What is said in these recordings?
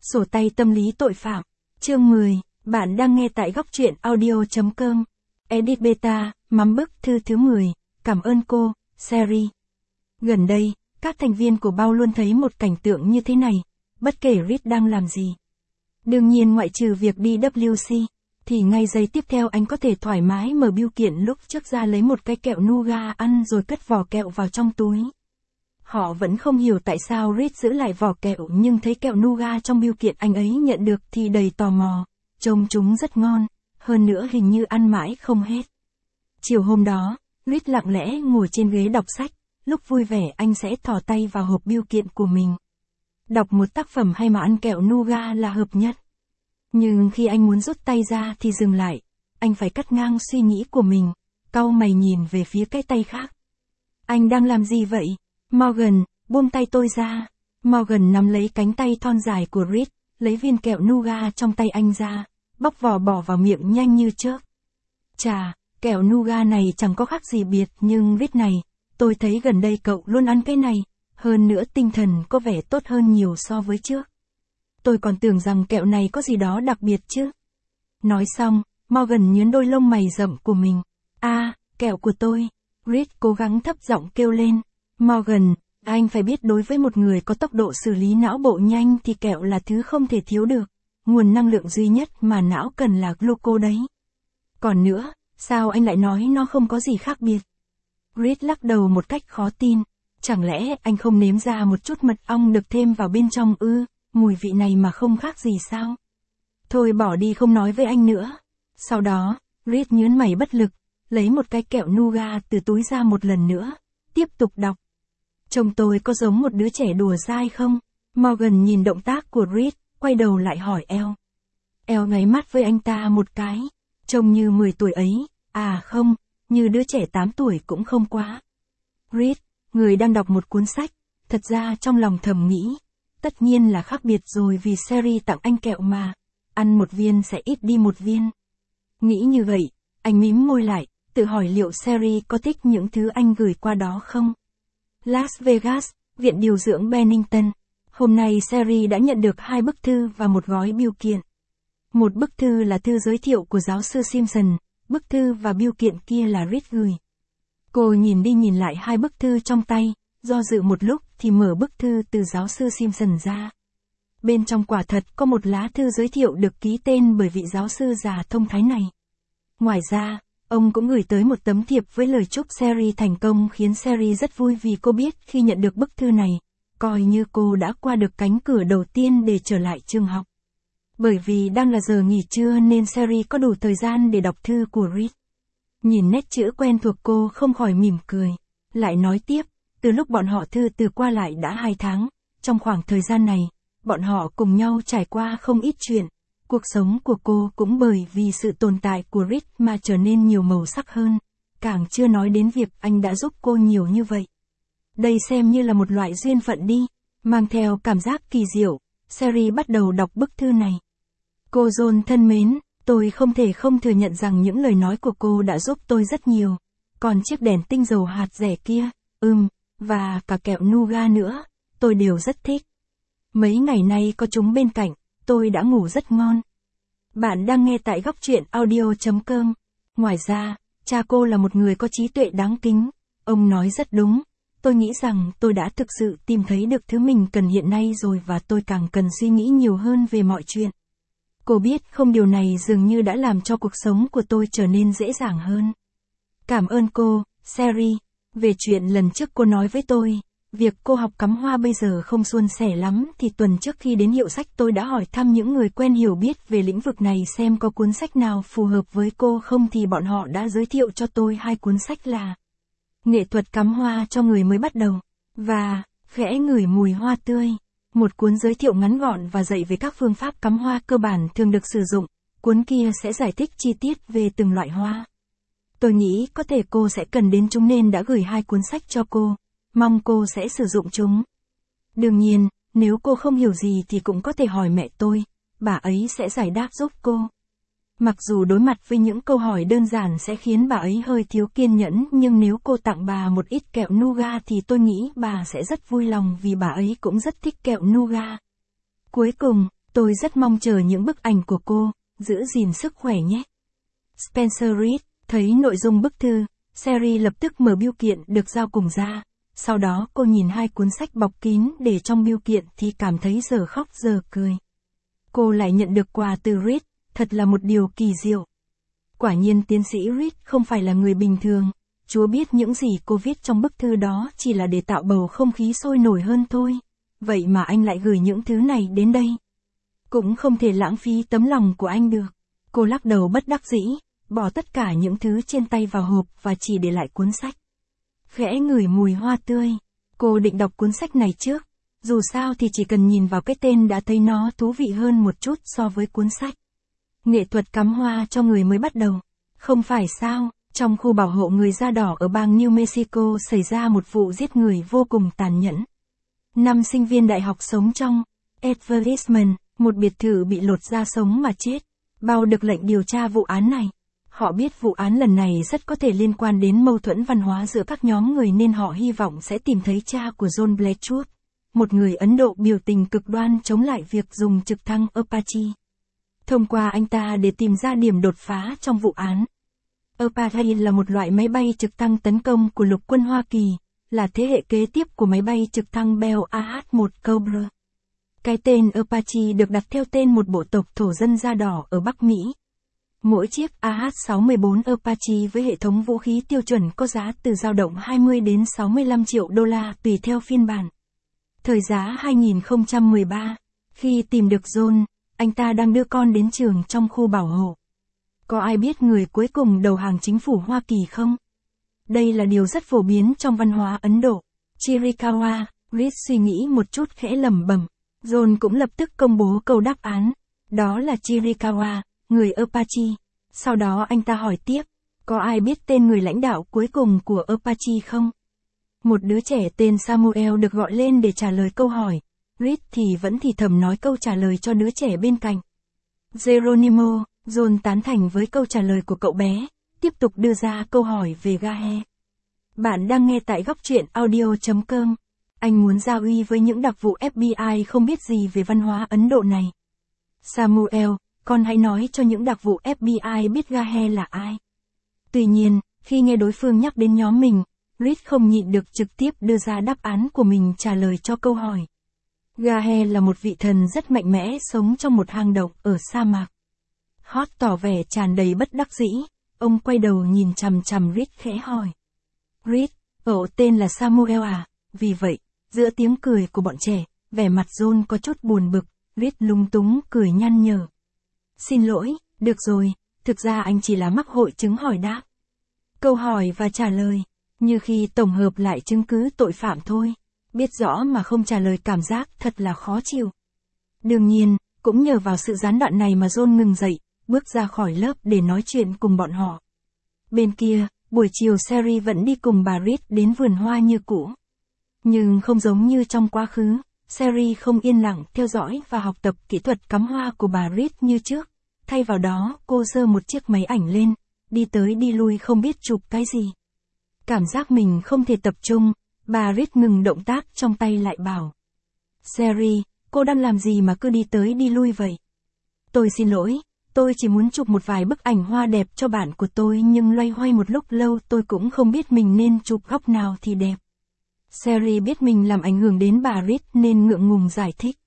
Sổ tay tâm lý tội phạm. Chương 10, bạn đang nghe tại góc truyện audio.com. Edit Beta, mắm bức thư thứ 10, cảm ơn cô, Sherry. Gần đây, các thành viên của Bao luôn thấy một cảnh tượng như thế này, bất kể Reed đang làm gì. Đương nhiên ngoại trừ việc đi WC, thì ngay giây tiếp theo anh có thể thoải mái mở bưu kiện lúc trước ra lấy một cái kẹo nougat ăn rồi cất vỏ kẹo vào trong túi. Họ vẫn không hiểu tại sao Reed giữ lại vỏ kẹo nhưng thấy kẹo nougat trong bưu kiện anh ấy nhận được thì đầy tò mò, trông chúng rất ngon, hơn nữa hình như ăn mãi không hết. Chiều hôm đó, Reed lặng lẽ ngồi trên ghế đọc sách, lúc vui vẻ anh sẽ thò tay vào hộp bưu kiện của mình. Đọc một tác phẩm hay mà ăn kẹo nougat là hợp nhất. Nhưng khi anh muốn rút tay ra thì dừng lại, anh phải cắt ngang suy nghĩ của mình, cau mày nhìn về phía cái tay khác. Anh đang làm gì vậy? Morgan, buông tay tôi ra. Morgan nắm lấy cánh tay thon dài của Reed, lấy viên kẹo nougat trong tay anh ra, bóc vỏ bỏ vào miệng nhanh như chớp. Chà, kẹo nougat này chẳng có khác gì biệt nhưng Reed này, tôi thấy gần đây cậu luôn ăn cái này, hơn nữa tinh thần có vẻ tốt hơn nhiều so với trước. Tôi còn tưởng rằng kẹo này có gì đó đặc biệt chứ. Nói xong, Morgan nhướng đôi lông mày rậm của mình. Kẹo của tôi. Reed cố gắng thấp giọng kêu lên. Morgan, anh phải biết đối với một người có tốc độ xử lý não bộ nhanh thì kẹo là thứ không thể thiếu được. Nguồn năng lượng duy nhất mà não cần là gluco đấy. Còn nữa, sao anh lại nói nó không có gì khác biệt? Reed lắc đầu một cách khó tin. Chẳng lẽ anh không nếm ra một chút mật ong được thêm vào bên trong ư? Mùi vị này mà không khác gì sao? Thôi bỏ đi không nói với anh nữa. Sau đó, Reed nhướng mày bất lực, lấy một cái kẹo nougat từ túi ra một lần nữa, tiếp tục đọc. Trông tôi có giống một đứa trẻ đùa dai không? Morgan nhìn động tác của Reed, quay đầu lại hỏi Elle. Elle nháy mắt với anh ta một cái, trông như 10 tuổi ấy, không, như đứa trẻ 8 tuổi cũng không quá. Reed, người đang đọc một cuốn sách, thật ra trong lòng thầm nghĩ, tất nhiên là khác biệt rồi vì Sherry tặng anh kẹo mà, ăn một viên sẽ ít đi một viên. Nghĩ như vậy, anh mím môi lại, tự hỏi liệu Sherry có thích những thứ anh gửi qua đó không? Las Vegas, Viện Điều dưỡng Bennington. Hôm nay Sherry đã nhận được 2 bức thư và một gói bưu kiện. Một bức thư là thư giới thiệu của giáo sư Simpson, bức thư và bưu kiện kia là Reed gửi. Cô nhìn đi nhìn lại 2 bức thư trong tay, do dự một lúc thì mở bức thư từ giáo sư Simpson ra. Bên trong quả thật có một lá thư giới thiệu được ký tên bởi vị giáo sư già thông thái này. Ngoài ra, ông cũng gửi tới một tấm thiệp với lời chúc Sherry thành công khiến Sherry rất vui vì cô biết khi nhận được bức thư này, coi như cô đã qua được cánh cửa đầu tiên để trở lại trường học. Bởi vì đang là giờ nghỉ trưa nên Sherry có đủ thời gian để đọc thư của Reed. Nhìn nét chữ quen thuộc cô không khỏi mỉm cười, lại nói tiếp, từ lúc bọn họ thư từ qua lại đã 2 tháng, trong khoảng thời gian này, bọn họ cùng nhau trải qua không ít chuyện. Cuộc sống của cô cũng bởi vì sự tồn tại của Reed mà trở nên nhiều màu sắc hơn, càng chưa nói đến việc anh đã giúp cô nhiều như vậy. Đây xem như là một loại duyên phận đi, mang theo cảm giác kỳ diệu, Sherry bắt đầu đọc bức thư này. Cô John thân mến, tôi không thể không thừa nhận rằng những lời nói của cô đã giúp tôi rất nhiều, còn chiếc đèn tinh dầu hạt rẻ kia, và cả kẹo nougat nữa, tôi đều rất thích. Mấy ngày nay có chúng bên cạnh, tôi đã ngủ rất ngon. Bạn đang nghe tại góc truyện audio.com. Ngoài ra, cha cô là một người có trí tuệ đáng kính. Ông nói rất đúng. Tôi nghĩ rằng tôi đã thực sự tìm thấy được thứ mình cần hiện nay rồi và tôi càng cần suy nghĩ nhiều hơn về mọi chuyện. Cô biết không, điều này dường như đã làm cho cuộc sống của tôi trở nên dễ dàng hơn. Cảm ơn cô, Sherry. Về chuyện lần trước cô nói với tôi, việc cô học cắm hoa bây giờ không suôn sẻ lắm thì tuần trước khi đến hiệu sách tôi đã hỏi thăm những người quen hiểu biết về lĩnh vực này xem có cuốn sách nào phù hợp với cô không thì bọn họ đã giới thiệu cho tôi 2 cuốn sách là Nghệ thuật cắm hoa cho người mới bắt đầu và Khẽ ngửi mùi hoa tươi. Một cuốn giới thiệu ngắn gọn và dạy về các phương pháp cắm hoa cơ bản thường được sử dụng. Cuốn kia sẽ giải thích chi tiết về từng loại hoa. Tôi nghĩ có thể cô sẽ cần đến chúng nên đã gửi 2 cuốn sách cho cô. Mong cô sẽ sử dụng chúng. Đương nhiên, nếu cô không hiểu gì thì cũng có thể hỏi mẹ tôi, bà ấy sẽ giải đáp giúp cô. Mặc dù đối mặt với những câu hỏi đơn giản sẽ khiến bà ấy hơi thiếu kiên nhẫn nhưng nếu cô tặng bà một ít kẹo nougat thì tôi nghĩ bà sẽ rất vui lòng vì bà ấy cũng rất thích kẹo nougat. Cuối cùng, Tôi rất mong chờ những bức ảnh của cô, giữ gìn sức khỏe nhé. Spencer Reed, thấy nội dung bức thư, Sherry lập tức mở bưu kiện được giao cùng ra. Sau đó cô nhìn hai cuốn sách bọc kín để trong bưu kiện thì cảm thấy giờ khóc giờ cười. Cô lại nhận được quà từ Reed, thật là một điều kỳ diệu. Quả nhiên tiến sĩ Reed không phải là người bình thường. Chúa biết những gì cô viết trong bức thư đó chỉ là để tạo bầu không khí sôi nổi hơn thôi. Vậy mà anh lại gửi những thứ này đến đây. Cũng không thể lãng phí tấm lòng của anh được. Cô lắc đầu bất đắc dĩ, bỏ tất cả những thứ trên tay vào hộp và chỉ để lại cuốn sách. Khẽ ngửi mùi hoa tươi. Cô định đọc cuốn sách này trước. Dù sao thì chỉ cần nhìn vào cái tên đã thấy nó thú vị hơn một chút so với cuốn sách. Nghệ thuật cắm hoa cho người mới bắt đầu. Không phải sao, trong khu bảo hộ người da đỏ ở bang New Mexico xảy ra một vụ giết người vô cùng tàn nhẫn. 5 sinh viên đại học sống trong Everestman, một biệt thự bị lột da sống mà chết. Bao được lệnh điều tra vụ án này. Họ biết vụ án lần này rất có thể liên quan đến mâu thuẫn văn hóa giữa các nhóm người nên họ hy vọng sẽ tìm thấy cha của John Bletchwood, một người Ấn Độ biểu tình cực đoan chống lại việc dùng trực thăng Apache. Thông qua anh ta để tìm ra điểm đột phá trong vụ án. Apache là một loại máy bay trực thăng tấn công của lục quân Hoa Kỳ, là thế hệ kế tiếp của máy bay trực thăng Bell AH-1 Cobra. Cái tên Apache được đặt theo tên một bộ tộc thổ dân da đỏ ở Bắc Mỹ. Mỗi chiếc AH-614 Apache với hệ thống vũ khí tiêu chuẩn có giá từ dao động 20 đến 65 triệu đô la tùy theo phiên bản. Thời giá 2013, khi tìm được John, anh ta đang đưa con đến trường trong khu bảo hộ. Có ai biết người cuối cùng đầu hàng chính phủ Hoa Kỳ không? Đây là điều rất phổ biến trong văn hóa Ấn Độ. Chiricahua, Reed suy nghĩ một chút khẽ lẩm bẩm. John cũng lập tức công bố câu đáp án. Đó là Chiricahua, người Apache. Sau đó anh ta hỏi tiếp, có ai biết tên người lãnh đạo cuối cùng của Apache không? Một đứa trẻ tên Samuel được gọi lên để trả lời câu hỏi. Reed thì vẫn thì thầm nói câu trả lời cho đứa trẻ bên cạnh. Geronimo, John tán thành với câu trả lời của cậu bé, tiếp tục đưa ra câu hỏi về Gahe. Bạn đang nghe tại góc truyện audio.com. Anh muốn giao uy với những đặc vụ FBI không biết gì về văn hóa Ấn Độ này. Samuel, con hãy nói cho những đặc vụ FBI biết Gahe là ai. Tuy nhiên, khi nghe đối phương nhắc đến nhóm mình, Reed không nhịn được trực tiếp đưa ra đáp án của mình trả lời cho câu hỏi. Gahe là một vị thần rất mạnh mẽ sống trong một hang động ở sa mạc. Hot tỏ vẻ tràn đầy bất đắc dĩ, ông quay đầu nhìn chằm chằm Reed khẽ hỏi. Reed, cậu tên là Samuel à? Vì vậy, giữa tiếng cười của bọn trẻ, vẻ mặt John có chút buồn bực, Reed lúng túng cười nhăn nhở. Xin lỗi, được rồi, thực ra anh chỉ là mắc hội chứng hỏi đáp. Câu hỏi và trả lời, như khi tổng hợp lại chứng cứ tội phạm thôi. Biết rõ mà không trả lời cảm giác thật là khó chịu. Đương nhiên, cũng nhờ vào sự gián đoạn này mà John ngừng dậy, bước ra khỏi lớp để nói chuyện cùng bọn họ. Bên kia, buổi chiều Sherry vẫn đi cùng bà Reed đến vườn hoa như cũ. Nhưng không giống như trong quá khứ, Sherry không yên lặng theo dõi và học tập kỹ thuật cắm hoa của bà Reed như trước. Thay vào đó, cô giơ một chiếc máy ảnh lên, đi tới đi lui không biết chụp cái gì. Cảm giác mình không thể tập trung, bà Reed ngừng động tác trong tay lại bảo. Sherry, cô đang làm gì mà cứ đi tới đi lui vậy? Tôi xin lỗi, tôi chỉ muốn chụp một vài bức ảnh hoa đẹp cho bạn của tôi nhưng loay hoay một lúc lâu tôi cũng không biết mình nên chụp góc nào thì đẹp. Sherry biết mình làm ảnh hưởng đến bà Reed nên ngượng ngùng giải thích.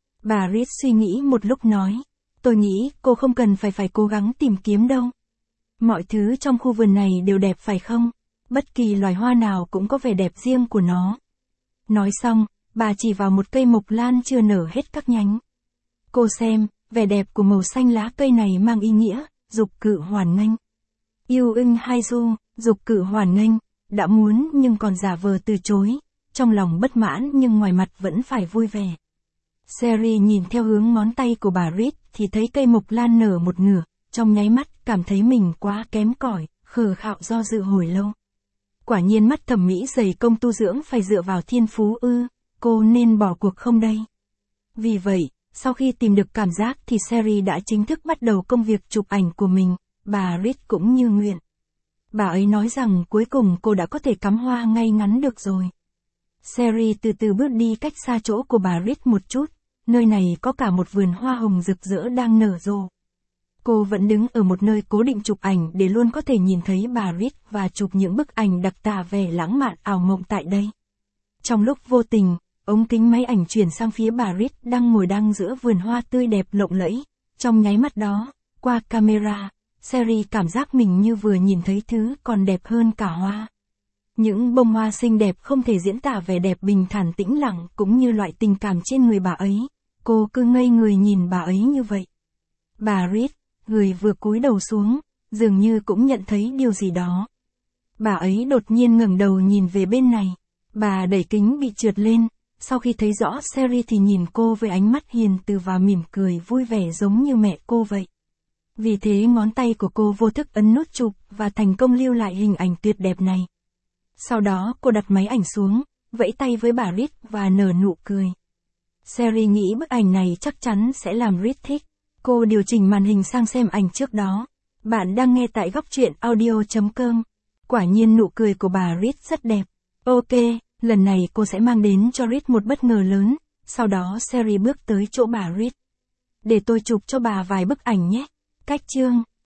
Bà Reed suy nghĩ một lúc nói. Tôi nghĩ cô không cần phải cố gắng tìm kiếm đâu. Mọi thứ trong khu vườn này đều đẹp phải không? Bất kỳ loài hoa nào cũng có vẻ đẹp riêng của nó. Nói xong, bà chỉ vào một cây mộc lan chưa nở hết các nhánh. Cô xem, vẻ đẹp của màu xanh lá cây này mang ý nghĩa, dục cự hoàn nghênh. Yêu ưng hai du, dục cự hoàn nghênh, đã muốn nhưng còn giả vờ từ chối, trong lòng bất mãn nhưng ngoài mặt vẫn phải vui vẻ. Sherry nhìn theo hướng ngón tay của bà Reed thì thấy cây mộc lan nở một nửa, trong nháy mắt cảm thấy mình quá kém cỏi, khờ khạo do dự hồi lâu. Quả nhiên mắt thẩm mỹ dày công tu dưỡng phải dựa vào thiên phú ư, cô nên bỏ cuộc không đây? Vì vậy, sau khi tìm được cảm giác thì Sherry đã chính thức bắt đầu công việc chụp ảnh của mình, bà Reed cũng như nguyện. Bà ấy nói rằng cuối cùng cô đã có thể cắm hoa ngay ngắn được rồi. Sherry từ từ bước đi cách xa chỗ của bà Reed một chút, Nơi này có cả một vườn hoa hồng rực rỡ đang nở rộ. Cô vẫn đứng ở một nơi cố định chụp ảnh để luôn có thể nhìn thấy bà Reed và chụp những bức ảnh đặc tả vẻ lãng mạn ảo mộng tại đây. Trong lúc vô tình, ống kính máy ảnh chuyển sang phía bà Reed đang ngồi đăng giữa vườn hoa tươi đẹp lộng lẫy. Trong nháy mắt đó, qua camera, Sherry cảm giác mình như vừa nhìn thấy thứ còn đẹp hơn cả hoa. Những bông hoa xinh đẹp không thể diễn tả vẻ đẹp bình thản tĩnh lặng cũng như loại tình cảm trên người bà ấy. Cô cứ ngây người nhìn bà ấy như vậy. Bà Reed, người vừa cúi đầu xuống, dường như cũng nhận thấy điều gì đó. Bà ấy đột nhiên ngẩng đầu nhìn về bên này. Bà đẩy kính bị trượt lên, sau khi thấy rõ Sherry thì nhìn cô với ánh mắt hiền từ và mỉm cười vui vẻ giống như mẹ cô vậy. Vì thế ngón tay của cô vô thức ấn nút chụp và thành công lưu lại hình ảnh tuyệt đẹp này. Sau đó cô đặt máy ảnh xuống, vẫy tay với bà Reed và nở nụ cười. Sherry nghĩ bức ảnh này chắc chắn sẽ làm Reed thích. Cô điều chỉnh màn hình sang xem ảnh trước đó. Bạn đang nghe tại góc truyện audio.com. Quả nhiên nụ cười của bà Reed rất đẹp. Ok, lần này cô sẽ mang đến cho Reed một bất ngờ lớn. Sau đó Sherry bước tới chỗ bà Reed. Để tôi chụp cho bà vài bức ảnh nhé. Cách chương